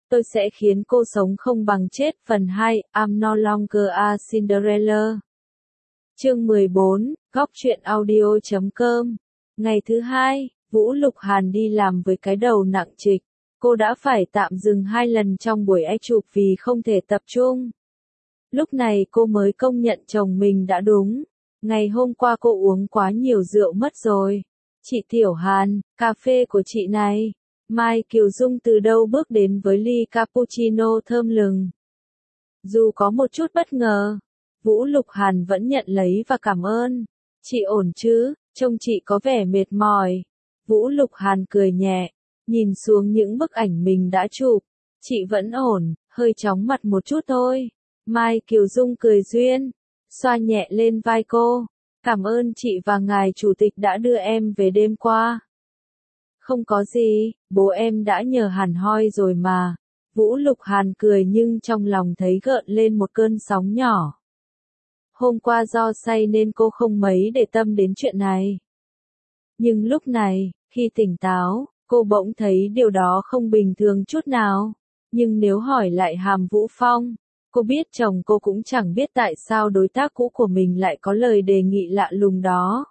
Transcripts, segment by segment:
Tôi sẽ khiến cô sống không bằng chết. Phần 2, I'm no longer a Cinderella. Chương 14, góc truyện audio.com. Ngày thứ hai, Vũ Lục Hàn đi làm với cái đầu nặng trịch. Cô đã phải tạm dừng 2 lần trong buổi ép chụp vì không thể tập trung. Lúc này cô mới công nhận chồng mình đã đúng. Ngày hôm qua cô uống quá nhiều rượu mất rồi. Chị Tiểu Hàn, cà phê của chị này. Mai Kiều Dung từ đâu bước đến với ly cappuccino thơm lừng. Dù có một chút bất ngờ, Vũ Lục Hàn vẫn nhận lấy và cảm ơn. Chị ổn chứ, trông chị có vẻ mệt mỏi. Vũ Lục Hàn cười nhẹ, nhìn xuống những bức ảnh mình đã chụp. Chị vẫn ổn, hơi chóng mặt một chút thôi. Mai Kiều Dung cười duyên, xoa nhẹ lên vai cô. Cảm ơn chị và ngài chủ tịch đã đưa em về đêm qua. Không có gì, bố em đã nhờ hẳn hoi rồi mà. Vũ Lục Hàn cười nhưng trong lòng thấy gợn lên một cơn sóng nhỏ. Hôm qua do say nên cô không mấy để tâm đến chuyện này. Nhưng lúc này, khi tỉnh táo, cô bỗng thấy điều đó không bình thường chút nào. Nhưng nếu hỏi lại Hàm Vũ Phong, cô biết chồng cô cũng chẳng biết tại sao đối tác cũ của mình lại có lời đề nghị lạ lùng đó.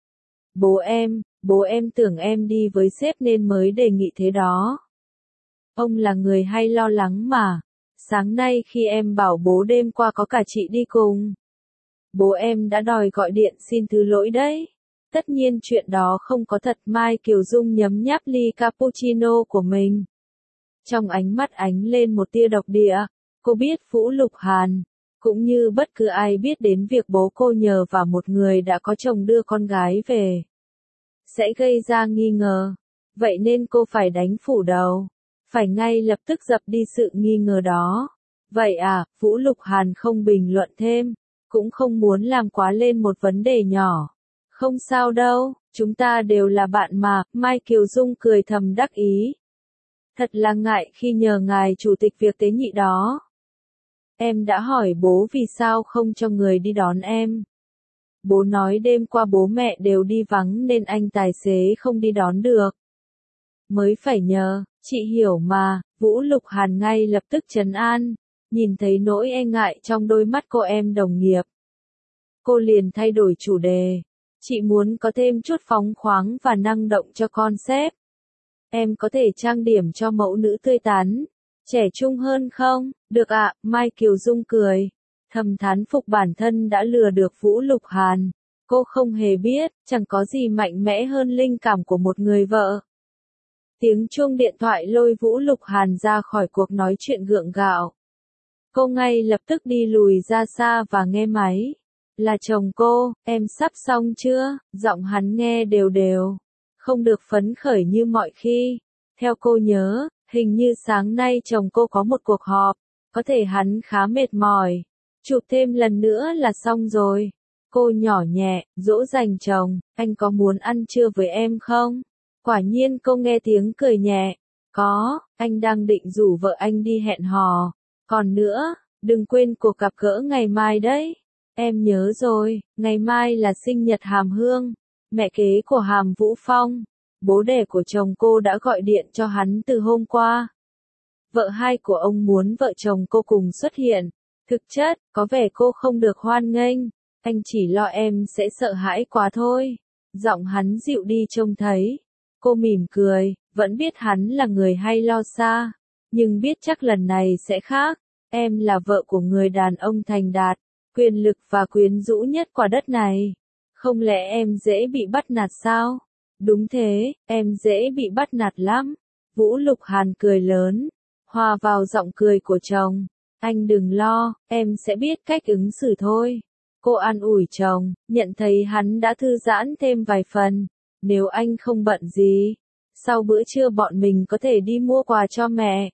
Bố em tưởng em đi với sếp nên mới đề nghị thế đó. Ông là người hay lo lắng mà. Sáng nay khi em bảo bố đêm qua có cả chị đi cùng. Bố em đã đòi gọi điện xin thứ lỗi đấy. Tất nhiên chuyện đó không có thật. Mai Kiều Dung nhấm nháp ly cappuccino của mình. Trong ánh mắt ánh lên một tia độc địa. Cô biết Vũ Lục Hàn, cũng như bất cứ ai biết đến việc bố cô nhờ vào một người đã có chồng đưa con gái về, sẽ gây ra nghi ngờ. Vậy nên cô phải đánh phủ đầu. Phải ngay lập tức dập đi sự nghi ngờ đó. Vậy à, Vũ Lục Hàn không bình luận thêm, cũng không muốn làm quá lên một vấn đề nhỏ. Không sao đâu, chúng ta đều là bạn mà. Mai Kiều Dung cười thầm đắc ý. Thật là ngại khi nhờ ngài chủ tịch việc tế nhị đó. Em đã hỏi bố vì sao không cho người đi đón em. Bố nói đêm qua bố mẹ đều đi vắng nên anh tài xế không đi đón được. Mới phải nhờ, chị hiểu mà. Vũ Lục Hàn ngay lập tức trấn an, nhìn thấy nỗi e ngại trong đôi mắt cô em đồng nghiệp. Cô liền thay đổi chủ đề. Chị muốn có thêm chút phóng khoáng và năng động cho con sếp. Em có thể trang điểm cho mẫu nữ tươi tắn, trẻ trung hơn không? Được ạ, Mai Kiều Dung cười. Thầm thán phục bản thân đã lừa được Vũ Lục Hàn. Cô không hề biết, chẳng có gì mạnh mẽ hơn linh cảm của một người vợ. Tiếng chuông điện thoại lôi Vũ Lục Hàn ra khỏi cuộc nói chuyện gượng gạo. Cô ngay lập tức đi lùi ra xa và nghe máy. Là chồng cô, em sắp xong chưa? Giọng hắn nghe đều đều. Không được phấn khởi như mọi khi. Theo cô nhớ, hình như sáng nay chồng cô có một cuộc họp. Có thể hắn khá mệt mỏi. Chụp thêm lần nữa là xong rồi. Cô nhỏ nhẹ, dỗ dành chồng, anh có muốn ăn trưa với em không? Quả nhiên cô nghe tiếng cười nhẹ. Có, anh đang định rủ vợ anh đi hẹn hò. Còn nữa, đừng quên cuộc gặp gỡ ngày mai đấy. Em nhớ rồi, ngày mai là sinh nhật Hàm Hương, mẹ kế của Hàm Vũ Phong. Bố đẻ của chồng cô đã gọi điện cho hắn từ hôm qua. Vợ hai của ông muốn vợ chồng cô cùng xuất hiện. Thực chất, có vẻ cô không được hoan nghênh. Anh chỉ lo em sẽ sợ hãi quá thôi. Giọng hắn dịu đi trông thấy. Cô mỉm cười, vẫn biết hắn là người hay lo xa. Nhưng biết chắc lần này sẽ khác. Em là vợ của người đàn ông thành đạt, quyền lực và quyến rũ nhất quả đất này. Không lẽ em dễ bị bắt nạt sao? Đúng thế, em dễ bị bắt nạt lắm. Vũ Lục Hàn cười lớn, hòa vào giọng cười của chồng. Anh đừng lo, em sẽ biết cách ứng xử thôi. Cô an ủi chồng, nhận thấy hắn đã thư giãn thêm vài phần. Nếu anh không bận gì, sau bữa trưa bọn mình có thể đi mua quà cho mẹ.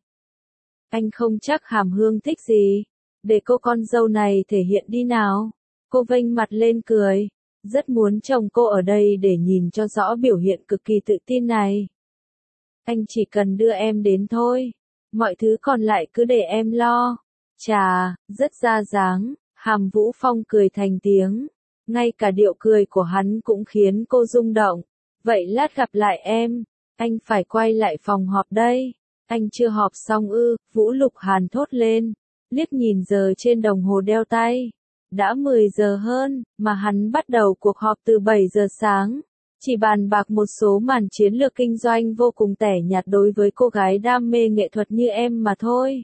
Anh không chắc Hàm Hương thích gì. Để cô con dâu này thể hiện đi nào. Cô vênh mặt lên cười. Rất muốn chồng cô ở đây để nhìn cho rõ biểu hiện cực kỳ tự tin này. Anh chỉ cần đưa em đến thôi. Mọi thứ còn lại cứ để em lo. Chà, rất ra dáng. Hàm Vũ Phong cười thành tiếng. Ngay cả điệu cười của hắn cũng khiến cô rung động. Vậy lát gặp lại em. Anh phải quay lại phòng họp đây. Anh chưa họp xong ư? Vũ Lục Hàn thốt lên, liếc nhìn giờ trên đồng hồ đeo tay. Đã 10 giờ hơn, mà hắn bắt đầu cuộc họp từ 7 giờ sáng. Chỉ bàn bạc một số màn chiến lược kinh doanh vô cùng tẻ nhạt đối với cô gái đam mê nghệ thuật như em mà thôi.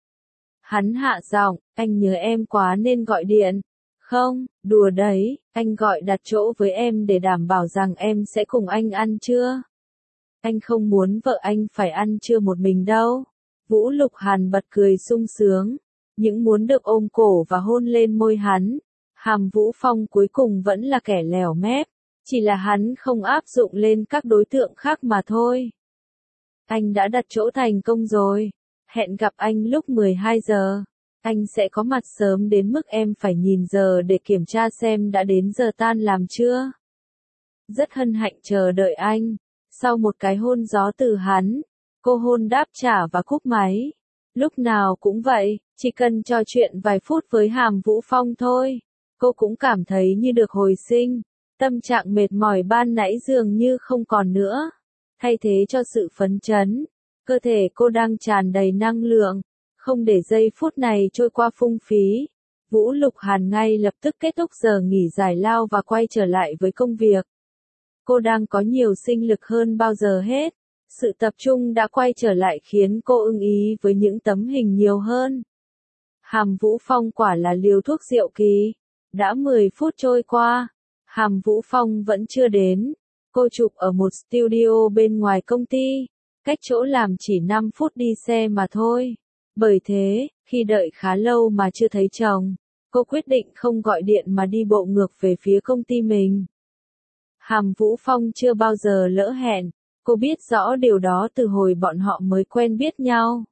Hắn hạ giọng, anh nhớ em quá nên gọi điện. Không, đùa đấy, anh gọi đặt chỗ với em để đảm bảo rằng em sẽ cùng anh ăn trưa. Anh không muốn vợ anh phải ăn trưa một mình đâu. Vũ Lục Hàn bật cười sung sướng, những muốn được ôm cổ và hôn lên môi hắn. Hàm Vũ Phong cuối cùng vẫn là kẻ lèo mép, chỉ là hắn không áp dụng lên các đối tượng khác mà thôi. Anh đã đặt chỗ thành công rồi, hẹn gặp anh lúc 12 giờ. Anh sẽ có mặt sớm đến mức em phải nhìn giờ để kiểm tra xem đã đến giờ tan làm chưa. Rất hân hạnh chờ đợi anh. Sau một cái hôn gió từ hắn, cô hôn đáp trả và cúp máy. Lúc nào cũng vậy, chỉ cần trò chuyện vài phút với Hàm Vũ Phong thôi, cô cũng cảm thấy như được hồi sinh. Tâm trạng mệt mỏi ban nãy dường như không còn nữa, thay thế cho sự phấn chấn. Cơ thể cô đang tràn đầy năng lượng, không để giây phút này trôi qua phung phí. Vũ Lục Hàn ngay lập tức kết thúc giờ nghỉ giải lao và quay trở lại với công việc. Cô đang có nhiều sinh lực hơn bao giờ hết. Sự tập trung đã quay trở lại khiến cô ưng ý với những tấm hình nhiều hơn. Hàm Vũ Phong quả là liều thuốc diệu kỳ. Đã 10 phút trôi qua, Hàm Vũ Phong vẫn chưa đến. Cô chụp ở một studio bên ngoài công ty, cách chỗ làm chỉ 5 phút đi xe mà thôi. Bởi thế, khi đợi khá lâu mà chưa thấy chồng, cô quyết định không gọi điện mà đi bộ ngược về phía công ty mình. Hàm Vũ Phong chưa bao giờ lỡ hẹn, cô biết rõ điều đó từ hồi bọn họ mới quen biết nhau.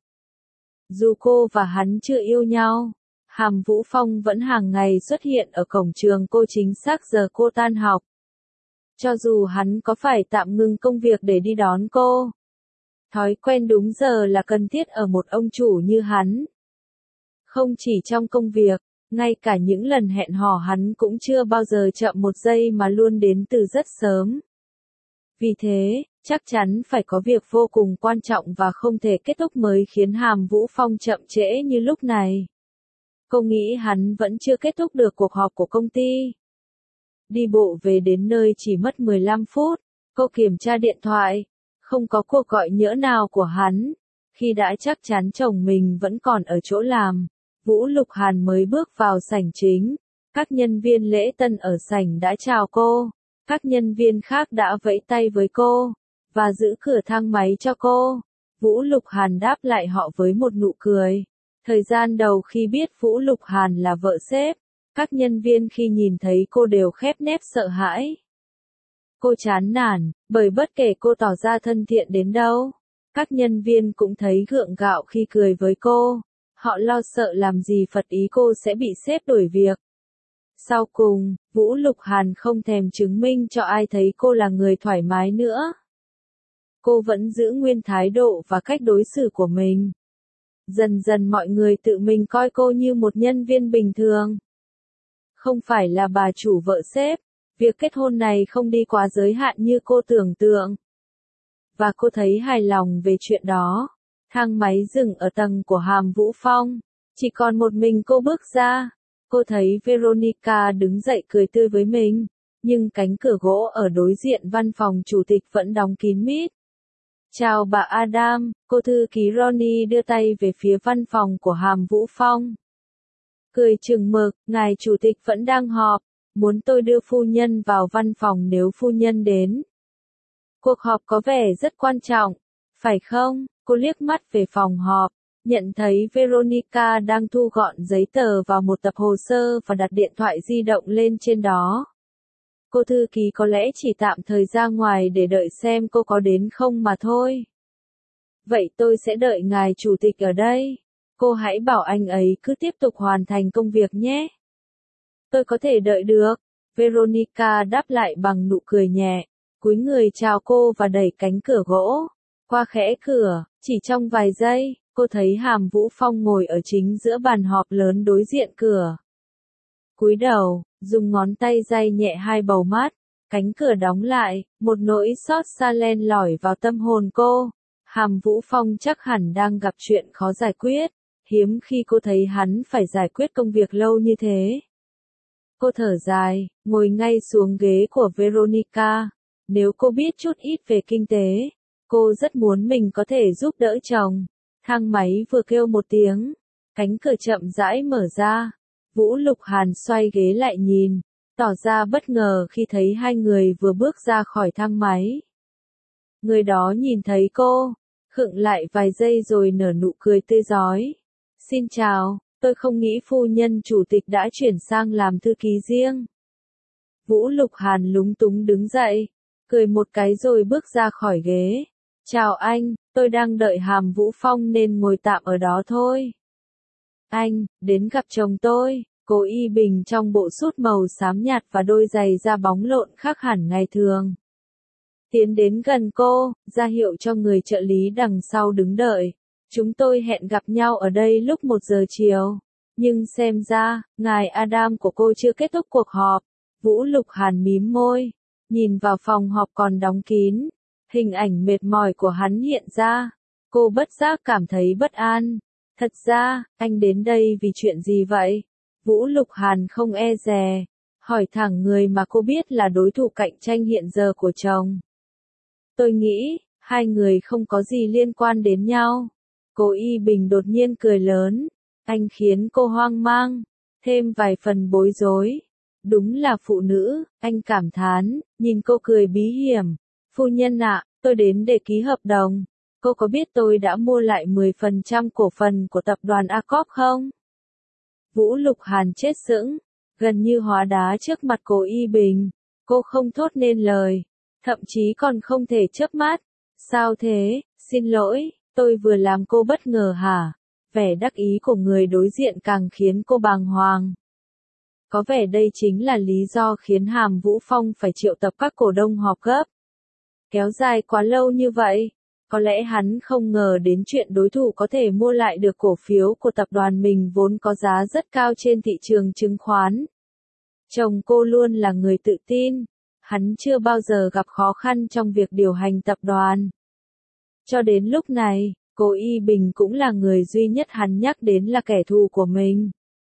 Dù cô và hắn chưa yêu nhau, Hàm Vũ Phong vẫn hàng ngày xuất hiện ở cổng trường cô chính xác giờ cô tan học. Cho dù hắn có phải tạm ngừng công việc để đi đón cô, thói quen đúng giờ là cần thiết ở một ông chủ như hắn. Không chỉ trong công việc, ngay cả những lần hẹn hò hắn cũng chưa bao giờ chậm một giây mà luôn đến từ rất sớm. Vì thế, chắc chắn phải có việc vô cùng quan trọng và không thể kết thúc mới khiến Hàm Vũ Phong chậm trễ như lúc này. Cô nghĩ hắn vẫn chưa kết thúc được cuộc họp của công ty. Đi bộ về đến nơi chỉ mất 15 phút, cô kiểm tra điện thoại, không có cuộc gọi nhỡ nào của hắn. Khi đã chắc chắn chồng mình vẫn còn ở chỗ làm, Vũ Lục Hàn mới bước vào sảnh chính. Các nhân viên lễ tân ở sảnh đã chào cô, các nhân viên khác đã vẫy tay với cô, và giữ cửa thang máy cho cô. Vũ Lục Hàn đáp lại họ với một nụ cười. Thời gian đầu khi biết Vũ Lục Hàn là vợ sếp, các nhân viên khi nhìn thấy cô đều khép nép sợ hãi. Cô chán nản, bởi bất kể cô tỏ ra thân thiện đến đâu, các nhân viên cũng thấy gượng gạo khi cười với cô. Họ lo sợ làm gì phật ý cô sẽ bị sếp đuổi việc. Sau cùng, Vũ Lục Hàn không thèm chứng minh cho ai thấy cô là người thoải mái nữa. Cô vẫn giữ nguyên thái độ và cách đối xử của mình. Dần dần mọi người tự mình coi cô như một nhân viên bình thường. Không phải là bà chủ vợ sếp, việc kết hôn này không đi quá giới hạn như cô tưởng tượng. Và cô thấy hài lòng về chuyện đó. Thang máy dừng ở tầng của Hàm Vũ Phong. Chỉ còn một mình cô bước ra. Cô thấy Veronica đứng dậy cười tươi với mình. Nhưng cánh cửa gỗ ở đối diện văn phòng chủ tịch vẫn đóng kín mít. Chào bà Adam, cô thư ký Ronnie đưa tay về phía văn phòng của Hàm Vũ Phong. Cười chừng mực, ngài chủ tịch vẫn đang họp, muốn tôi đưa phu nhân vào văn phòng nếu phu nhân đến. Cuộc họp có vẻ rất quan trọng, phải không? Cô liếc mắt về phòng họp, nhận thấy Veronica đang thu gọn giấy tờ vào một tập hồ sơ và đặt điện thoại di động lên trên đó. Cô thư ký có lẽ chỉ tạm thời ra ngoài để đợi xem cô có đến không mà thôi. Vậy tôi sẽ đợi ngài chủ tịch ở đây. Cô hãy bảo anh ấy cứ tiếp tục hoàn thành công việc nhé. Tôi có thể đợi được. Veronica đáp lại bằng nụ cười nhẹ, cúi người chào cô và đẩy cánh cửa gỗ. Qua khẽ cửa, chỉ trong vài giây, cô thấy Hàm Vũ Phong ngồi ở chính giữa bàn họp lớn đối diện cửa. Cúi đầu, dùng ngón tay day nhẹ hai bầu mắt, cánh cửa đóng lại, một nỗi xót xa len lỏi vào tâm hồn cô. Hàm Vũ Phong chắc hẳn đang gặp chuyện khó giải quyết, hiếm khi cô thấy hắn phải giải quyết công việc lâu như thế. Cô thở dài, ngồi ngay xuống ghế của Veronica. Nếu cô biết chút ít về kinh tế, cô rất muốn mình có thể giúp đỡ chồng. Thang máy vừa kêu một tiếng, cánh cửa chậm rãi mở ra. Vũ Lục Hàn xoay ghế lại nhìn, tỏ ra bất ngờ khi thấy hai người vừa bước ra khỏi thang máy. Người đó nhìn thấy cô, khựng lại vài giây rồi nở nụ cười tươi rói. Xin chào, tôi không nghĩ phu nhân chủ tịch đã chuyển sang làm thư ký riêng. Vũ Lục Hàn lúng túng đứng dậy, cười một cái rồi bước ra khỏi ghế. Chào anh, tôi đang đợi Hàm Vũ Phong nên ngồi tạm ở đó thôi. Anh, đến gặp chồng tôi. Cô Y Bình trong bộ sút màu xám nhạt và đôi giày da bóng lộn khác hẳn ngày thường. Tiến đến gần cô, ra hiệu cho người trợ lý đằng sau đứng đợi. Chúng tôi hẹn gặp nhau ở đây lúc 1 giờ chiều. Nhưng xem ra, ngài Adam của cô chưa kết thúc cuộc họp. Vũ Lục Hàn mím môi, nhìn vào phòng họp còn đóng kín. Hình ảnh mệt mỏi của hắn hiện ra. Cô bất giác cảm thấy bất an. Thật ra, anh đến đây vì chuyện gì vậy? Vũ Lục Hàn không e dè, hỏi thẳng người mà cô biết là đối thủ cạnh tranh hiện giờ của chồng. Tôi nghĩ, hai người không có gì liên quan đến nhau. Cô Y Bình đột nhiên cười lớn, anh khiến cô hoang mang, thêm vài phần bối rối. Đúng là phụ nữ, anh cảm thán, nhìn cô cười bí hiểm. Phu nhân ạ, tôi đến để ký hợp đồng. Cô có biết tôi đã mua lại 10% cổ phần của tập đoàn Accorp không? Vũ Lục Hàn chết sững, gần như hóa đá trước mặt cô Y Bình. Cô không thốt nên lời, thậm chí còn không thể chớp mắt. Sao thế, xin lỗi, tôi vừa làm cô bất ngờ hả? Vẻ đắc ý của người đối diện càng khiến cô bàng hoàng. Có vẻ đây chính là lý do khiến Hàm Vũ Phong phải triệu tập các cổ đông họp gấp. Kéo dài quá lâu như vậy, có lẽ hắn không ngờ đến chuyện đối thủ có thể mua lại được cổ phiếu của tập đoàn mình vốn có giá rất cao trên thị trường chứng khoán. Chồng cô luôn là người tự tin, hắn chưa bao giờ gặp khó khăn trong việc điều hành tập đoàn. Cho đến lúc này, cô Y Bình cũng là người duy nhất hắn nhắc đến là kẻ thù của mình.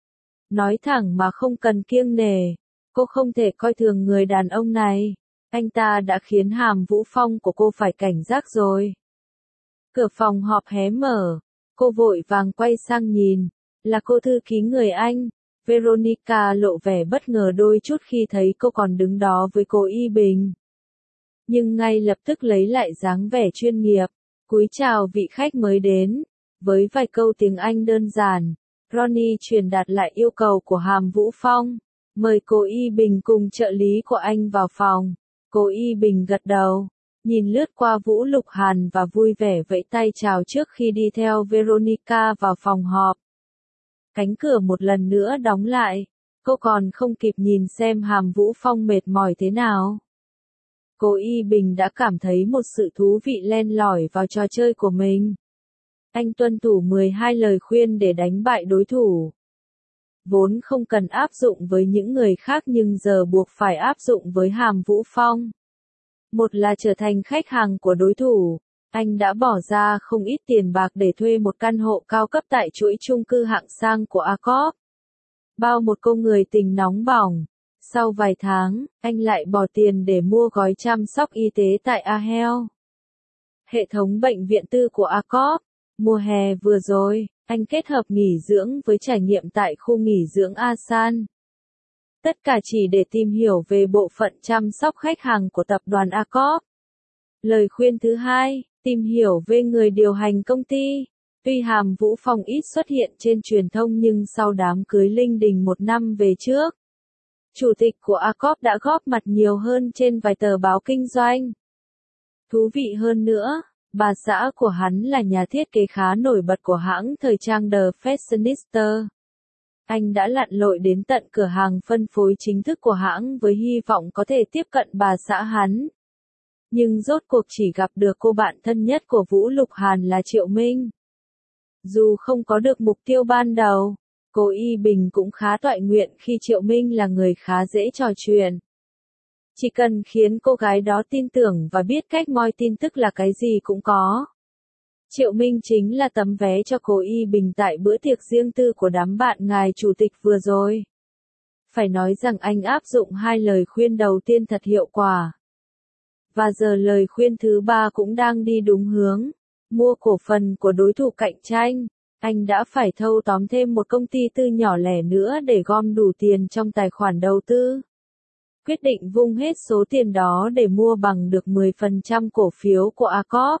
Nói thẳng mà không cần kiêng nể, cô không thể coi thường người đàn ông này. Anh ta đã khiến Hàm Vũ Phong của cô phải cảnh giác rồi. Cửa phòng họp hé mở, cô vội vàng quay sang nhìn, là cô thư ký người Anh. Veronica lộ vẻ bất ngờ đôi chút khi thấy cô còn đứng đó với cô Y Bình. Nhưng ngay lập tức lấy lại dáng vẻ chuyên nghiệp, cúi chào vị khách mới đến. Với vài câu tiếng Anh đơn giản, Ronnie truyền đạt lại yêu cầu của Hàm Vũ Phong, mời cô Y Bình cùng trợ lý của anh vào phòng. Cô Y Bình gật đầu, nhìn lướt qua Vũ Lục Hàn và vui vẻ vẫy tay chào trước khi đi theo Veronica vào phòng họp. Cánh cửa một lần nữa đóng lại, cô còn không kịp nhìn xem Hàm Vũ Phong mệt mỏi thế nào. Cô Y Bình đã cảm thấy một sự thú vị len lỏi vào trò chơi của mình. Anh tuân thủ 12 lời khuyên để đánh bại đối thủ. Vốn không cần áp dụng với những người khác nhưng giờ buộc phải áp dụng với Hàm Vũ Phong. Một là trở thành khách hàng của đối thủ. Anh đã bỏ ra không ít tiền bạc để thuê một căn hộ cao cấp tại chuỗi chung cư hạng sang của Accorp. Bao một cô người tình nóng bỏng. Sau vài tháng, anh lại bỏ tiền để mua gói chăm sóc y tế tại Ahel. Hệ thống bệnh viện tư của Accorp. Mùa hè vừa rồi, anh kết hợp nghỉ dưỡng với trải nghiệm tại khu nghỉ dưỡng Asan. Tất cả chỉ để tìm hiểu về bộ phận chăm sóc khách hàng của tập đoàn Accorp. Lời khuyên thứ hai, tìm hiểu về người điều hành công ty. Tuy Hàm Vũ Phong ít xuất hiện trên truyền thông nhưng sau đám cưới linh đình 1 năm về trước, chủ tịch của Accorp đã góp mặt nhiều hơn trên vài tờ báo kinh doanh. Thú vị hơn nữa, bà xã của hắn là nhà thiết kế khá nổi bật của hãng thời trang The Fashionista. Anh đã lặn lội đến tận cửa hàng phân phối chính thức của hãng với hy vọng có thể tiếp cận bà xã hắn. Nhưng rốt cuộc chỉ gặp được cô bạn thân nhất của Vũ Lục Hàn là Triệu Minh. Dù không có được mục tiêu ban đầu, cô Y Bình cũng khá toại nguyện khi Triệu Minh là người khá dễ trò chuyện. Chỉ cần khiến cô gái đó tin tưởng và biết cách moi tin tức là cái gì cũng có. Triệu Minh chính là tấm vé cho Cố Y Bình tại bữa tiệc riêng tư của đám bạn ngài chủ tịch vừa rồi. Phải nói rằng anh áp dụng 2 lời khuyên đầu tiên thật hiệu quả. Và giờ lời khuyên thứ 3 cũng đang đi đúng hướng. Mua cổ phần của đối thủ cạnh tranh. Anh đã phải thâu tóm thêm một công ty tư nhỏ lẻ nữa để gom đủ tiền trong tài khoản đầu tư. Quyết định vung hết số tiền đó để mua bằng được 10% cổ phiếu của Accorp.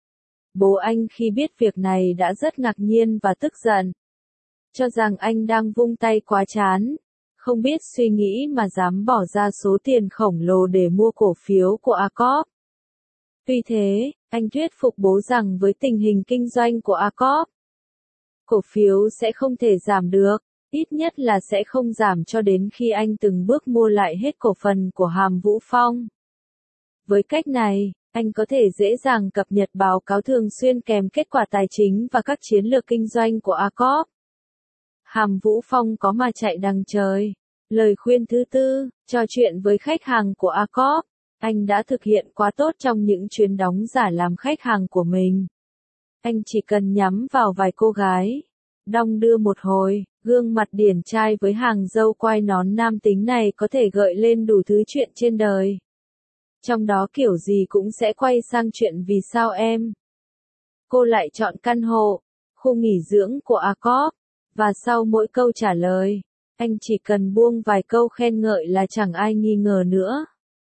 Bố anh khi biết việc này đã rất ngạc nhiên và tức giận. Cho rằng anh đang vung tay quá chán. Không biết suy nghĩ mà dám bỏ ra số tiền khổng lồ để mua cổ phiếu của Accorp. Tuy thế, anh thuyết phục bố rằng với tình hình kinh doanh của Accorp, cổ phiếu sẽ không thể giảm được, ít nhất là sẽ không giảm cho đến khi anh từng bước mua lại hết cổ phần của Hàm Vũ Phong. Với cách này, anh có thể dễ dàng cập nhật báo cáo thường xuyên kèm kết quả tài chính và các chiến lược kinh doanh của Accorp. Hàm Vũ Phong có mà chạy đằng trời. Lời khuyên thứ 4, trò chuyện với khách hàng của Accorp. Anh đã thực hiện quá tốt trong những chuyến đóng giả làm khách hàng của mình. Anh chỉ cần nhắm vào vài cô gái, đong đưa một hồi, gương mặt điển trai với hàng râu quai nón nam tính này có thể gợi lên đủ thứ chuyện trên đời. Trong đó kiểu gì cũng sẽ quay sang chuyện vì sao em. Cô lại chọn căn hộ, khu nghỉ dưỡng của Accorp, và sau mỗi câu trả lời, anh chỉ cần buông vài câu khen ngợi là chẳng ai nghi ngờ nữa.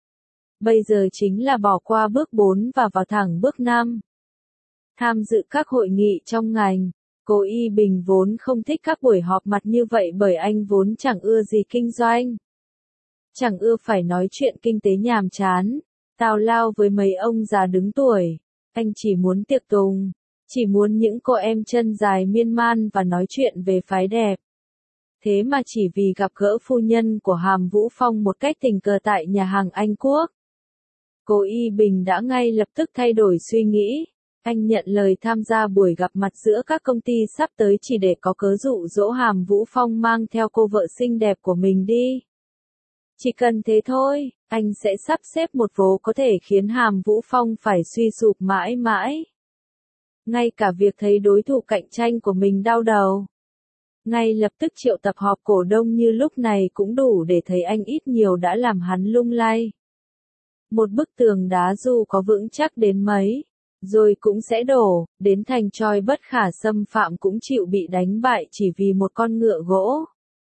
Bây giờ chính là bỏ qua bước 4 và vào thẳng bước 5. Tham dự các hội nghị trong ngành. Cố Y Bình vốn không thích các buổi họp mặt như vậy bởi anh vốn chẳng ưa gì kinh doanh. Chẳng ưa phải nói chuyện kinh tế nhàm chán, tào lao với mấy ông già đứng tuổi. Anh chỉ muốn tiệc tùng, chỉ muốn những cô em chân dài miên man và nói chuyện về phái đẹp. Thế mà chỉ vì gặp gỡ phu nhân của Hàm Vũ Phong một cách tình cờ tại nhà hàng Anh Quốc, Cố Y Bình đã ngay lập tức thay đổi suy nghĩ. Anh nhận lời tham gia buổi gặp mặt giữa các công ty sắp tới chỉ để có cớ dụ dỗ Hàm Vũ Phong mang theo cô vợ xinh đẹp của mình đi. Chỉ cần thế thôi, anh sẽ sắp xếp một vố có thể khiến Hàm Vũ Phong phải suy sụp mãi mãi. Ngay cả việc thấy đối thủ cạnh tranh của mình đau đầu. Ngay lập tức triệu tập họp cổ đông như lúc này cũng đủ để thấy anh ít nhiều đã làm hắn lung lay. Một bức tường đá dù có vững chắc đến mấy, rồi cũng sẽ đổ, đến thành trói bất khả xâm phạm cũng chịu bị đánh bại chỉ vì một con ngựa gỗ.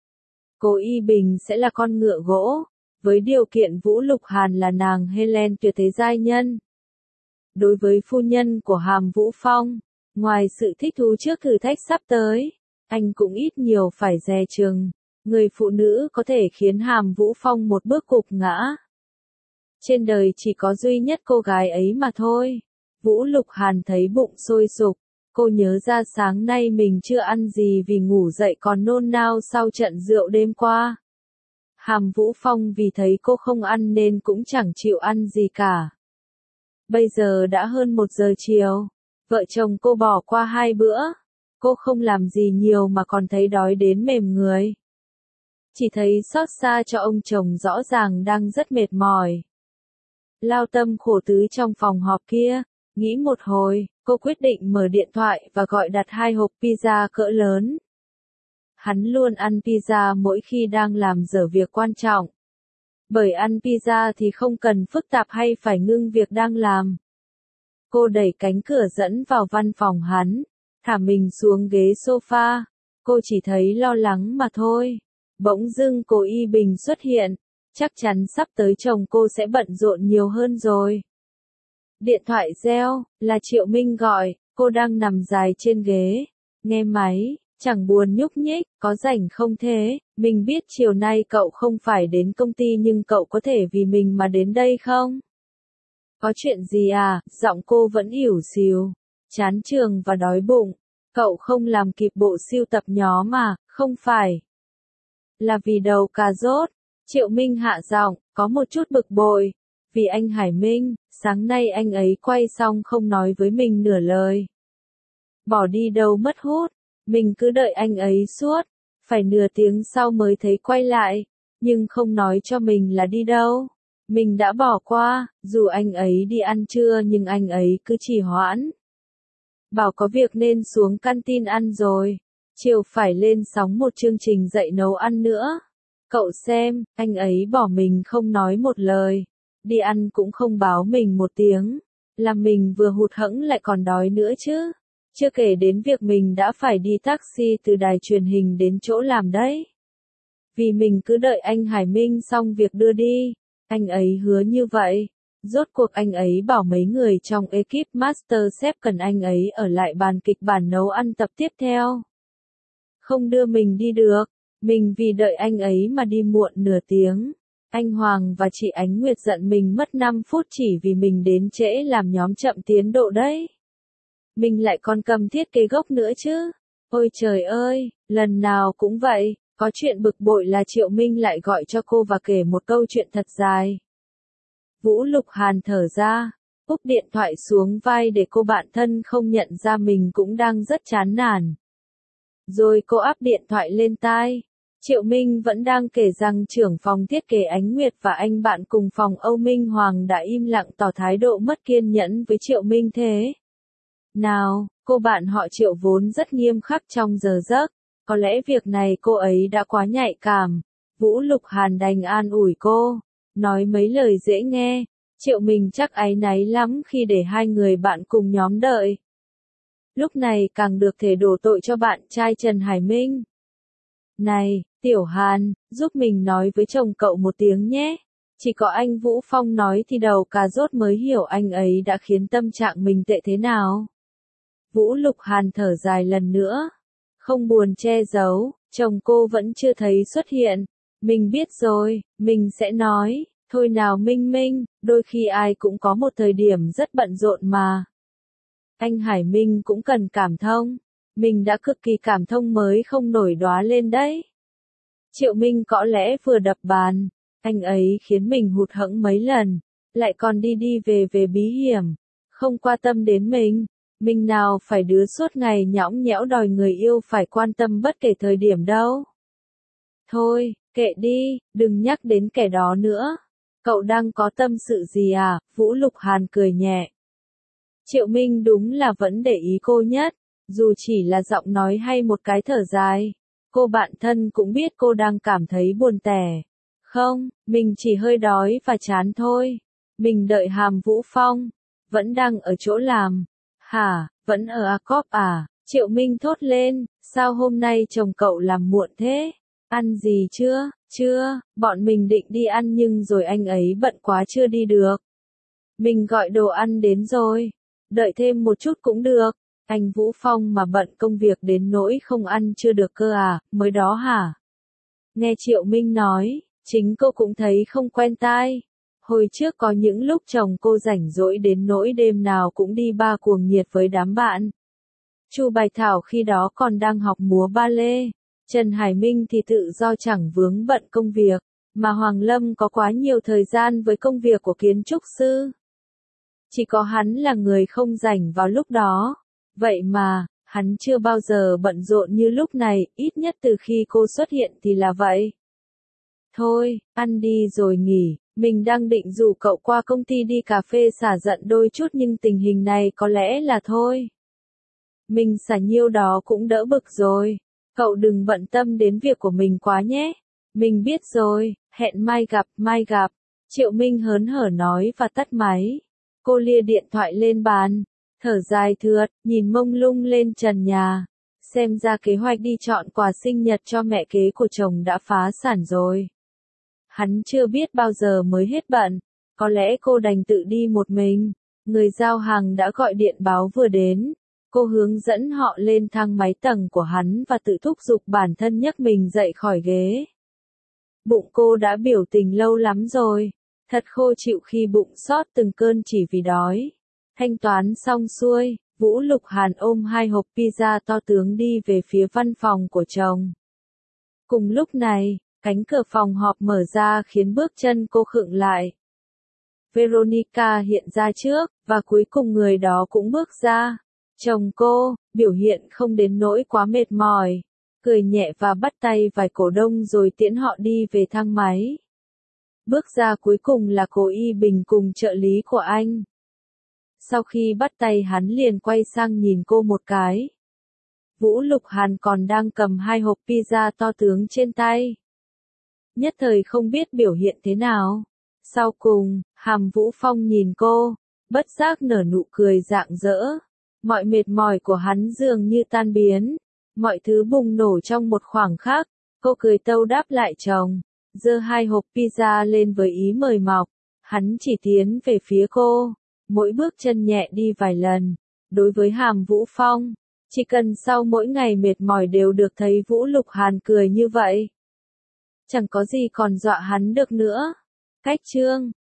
Cố Y Bình sẽ là con ngựa gỗ, với điều kiện Vũ Lục Hàn là nàng Helen tuyệt thế giai nhân. Đối với phu nhân của Hàm Vũ Phong, ngoài sự thích thú trước thử thách sắp tới, anh cũng ít nhiều phải dè chừng, người phụ nữ có thể khiến Hàm Vũ Phong một bước gục ngã. Trên đời chỉ có duy nhất cô gái ấy mà thôi. Vũ Lục Hàn thấy bụng sôi sục, cô nhớ ra sáng nay mình chưa ăn gì vì ngủ dậy còn nôn nao sau trận rượu đêm qua. Hàm Vũ Phong vì thấy cô không ăn nên cũng chẳng chịu ăn gì cả. Bây giờ đã hơn 1 giờ chiều, vợ chồng cô bỏ qua 2 bữa. Cô không làm gì nhiều mà còn thấy đói đến mềm người. Chỉ thấy xót xa cho ông chồng rõ ràng đang rất mệt mỏi. Lao tâm khổ tứ trong phòng họp kia, nghĩ một hồi, cô quyết định mở điện thoại và gọi đặt 2 hộp pizza cỡ lớn. Hắn luôn ăn pizza mỗi khi đang làm dở việc quan trọng. Bởi ăn pizza thì không cần phức tạp hay phải ngưng việc đang làm. Cô đẩy cánh cửa dẫn vào văn phòng hắn, thả mình xuống ghế sofa. Cô chỉ thấy lo lắng mà thôi. Bỗng dưng Cố Y Bình xuất hiện. Chắc chắn sắp tới chồng cô sẽ bận rộn nhiều hơn rồi. Điện thoại reo, là Triệu Minh gọi, cô đang nằm dài trên ghế. Nghe máy, chẳng buồn nhúc nhích, có rảnh không thế? Mình biết chiều nay cậu không phải đến công ty nhưng cậu có thể vì mình mà đến đây không? Có chuyện gì à? Giọng cô vẫn ỉu xìu, chán trường và đói bụng. Cậu không làm kịp bộ sưu tập nhóm à, không phải? Là vì đầu cà rốt. Triệu Minh hạ giọng, có một chút bực bội. Vì anh Hải Minh, sáng nay anh ấy quay xong không nói với mình nửa lời. Bỏ đi đâu mất hút, mình cứ đợi anh ấy suốt. Phải nửa tiếng sau mới thấy quay lại, nhưng không nói cho mình là đi đâu. Mình đã bỏ qua, dù anh ấy đi ăn trưa nhưng anh ấy cứ trì hoãn. bảo có việc nên xuống canteen ăn rồi. Chiều phải lên sóng một chương trình dạy nấu ăn nữa. Cậu xem, anh ấy bỏ mình không nói một lời. Đi ăn cũng không báo mình một tiếng. Làm mình vừa hụt hẫng lại còn đói nữa chứ. Chưa kể đến việc mình đã phải đi taxi từ đài truyền hình đến chỗ làm đấy. Vì mình cứ đợi anh Hải Minh xong việc đưa đi. Anh ấy hứa như vậy. Rốt cuộc anh ấy bảo mấy người trong ekip MasterChef cần anh ấy ở lại bàn kịch bản nấu ăn tập tiếp theo. Không đưa mình đi được. Mình vì đợi anh ấy mà đi muộn nửa tiếng. Anh Hoàng và chị Ánh Nguyệt giận mình mất 5 phút chỉ vì mình đến trễ làm nhóm chậm tiến độ đấy. Mình lại còn cầm thiết kế gốc nữa chứ. Ôi trời ơi, lần nào cũng vậy. Có chuyện bực bội là Triệu Minh lại gọi cho cô và kể một câu chuyện thật dài. Vũ Lục Hàn thở ra, úp điện thoại xuống vai để cô bạn thân không nhận ra mình cũng đang rất chán nản. Rồi cô áp điện thoại lên tai. Triệu Minh vẫn đang kể rằng trưởng phòng thiết kế Ánh Nguyệt và anh bạn cùng phòng Âu Minh Hoàng đã im lặng tỏ thái độ mất kiên nhẫn với Triệu Minh thế. Nào, cô bạn họ Triệu vốn rất nghiêm khắc trong giờ giấc. Có lẽ việc này cô ấy đã quá nhạy cảm. Vũ Lục Hàn đành an ủi cô. Nói mấy lời dễ nghe. Triệu mình chắc áy náy lắm khi để hai người bạn cùng nhóm đợi. Lúc này càng được thể đổ tội cho bạn trai Trần Hải Minh. Này, Tiểu Hàn, giúp mình nói với chồng cậu một tiếng nhé. Chỉ có anh Vũ Phong nói thì đầu cà rốt mới hiểu anh ấy đã khiến tâm trạng mình tệ thế nào. Vũ Lục Hàn thở dài lần nữa. Không buồn che giấu, chồng cô vẫn chưa thấy xuất hiện. Mình biết rồi, mình sẽ nói. Thôi nào Minh Minh, đôi khi ai cũng có một thời điểm rất bận rộn mà. Anh Hải Minh cũng cần cảm thông. Mình đã cực kỳ cảm thông mới không nổi đóa lên đấy. Triệu Minh có lẽ vừa đập bàn. Anh ấy khiến mình hụt hẫng mấy lần. Lại còn đi đi về về bí hiểm. Không quan tâm đến mình. Mình nào phải đứa suốt ngày nhõng nhẽo đòi người yêu phải quan tâm bất kể thời điểm đâu. Thôi, kệ đi, đừng nhắc đến kẻ đó nữa. Cậu đang có tâm sự gì à? Vũ Lục Hàn cười nhẹ. Triệu Minh đúng là vẫn để ý cô nhất. Dù chỉ là giọng nói hay một cái thở dài. Cô bạn thân cũng biết cô đang cảm thấy buồn tẻ. Không, mình chỉ hơi đói và chán thôi. Mình đợi Hàm Vũ Phong. Vẫn đang ở chỗ làm. Hả, vẫn ở ACOP à? Triệu Minh thốt lên, sao hôm nay chồng cậu làm muộn thế? Ăn gì chưa? Chưa, bọn mình định đi ăn nhưng rồi anh ấy bận quá chưa đi được. Mình gọi đồ ăn đến rồi. Đợi thêm một chút cũng được. Anh Vũ Phong mà bận công việc đến nỗi không ăn chưa được cơ à, mới đó hả? Nghe Triệu Minh nói, chính cô cũng thấy không quen tai. Hồi trước có những lúc chồng cô rảnh rỗi đến nỗi đêm nào cũng đi bar cuồng nhiệt với đám bạn. Chu Bạch Thảo khi đó còn đang học múa ba lê. Trần Hải Minh thì tự do chẳng vướng bận công việc, mà Hoàng Lâm có quá nhiều thời gian với công việc của kiến trúc sư. Chỉ có hắn là người không rảnh vào lúc đó. Vậy mà, hắn chưa bao giờ bận rộn như lúc này, ít nhất từ khi cô xuất hiện thì là vậy. Thôi, ăn đi rồi nghỉ, mình đang định rủ cậu qua công ty đi cà phê xả giận đôi chút nhưng tình hình này có lẽ là thôi. Mình xả nhiêu đó cũng đỡ bực rồi. Cậu đừng bận tâm đến việc của mình quá nhé. Mình biết rồi, hẹn mai gặp, mai gặp. Triệu Minh hớn hở nói và tắt máy. Cô lia điện thoại lên bàn. Thở dài thượt, nhìn mông lung lên trần nhà. Xem ra kế hoạch đi chọn quà sinh nhật cho mẹ kế của chồng đã phá sản rồi. Hắn chưa biết bao giờ mới hết bận. Có lẽ cô đành tự đi một mình. Người giao hàng đã gọi điện báo vừa đến. Cô hướng dẫn họ lên thang máy tầng của hắn và tự thúc giục bản thân nhấc mình dậy khỏi ghế. Bụng cô đã biểu tình lâu lắm rồi. Thật khô chịu khi bụng xót từng cơn chỉ vì đói. Thanh toán xong xuôi, Vũ Lục Hàn ôm 2 hộp pizza to tướng đi về phía văn phòng của chồng. Cùng lúc này, cánh cửa phòng họp mở ra khiến bước chân cô khựng lại. Veronica hiện ra trước, và cuối cùng người đó cũng bước ra. Chồng cô, biểu hiện không đến nỗi quá mệt mỏi, cười nhẹ và bắt tay vài cổ đông rồi tiễn họ đi về thang máy. Bước ra cuối cùng là cô Y Bình cùng trợ lý của anh. Sau khi bắt tay hắn liền quay sang nhìn cô một cái. Vũ Lục Hàn còn đang cầm 2 hộp pizza to tướng trên tay. Nhất thời không biết biểu hiện thế nào. Sau cùng, Hàm Vũ Phong nhìn cô, bất giác nở nụ cười rạng rỡ. Mọi mệt mỏi của hắn dường như tan biến. Mọi thứ bùng nổ trong một khoảng khắc. Cô cười tâu đáp lại chồng, giơ 2 hộp pizza lên với ý mời mọc. Hắn chỉ tiến về phía cô, mỗi bước chân nhẹ đi vài lần. Đối với Hàm Vũ Phong, chỉ cần sau mỗi ngày mệt mỏi đều được thấy Vũ Lục Hàn cười như vậy. Chẳng có gì còn dọa hắn được nữa. Cách chương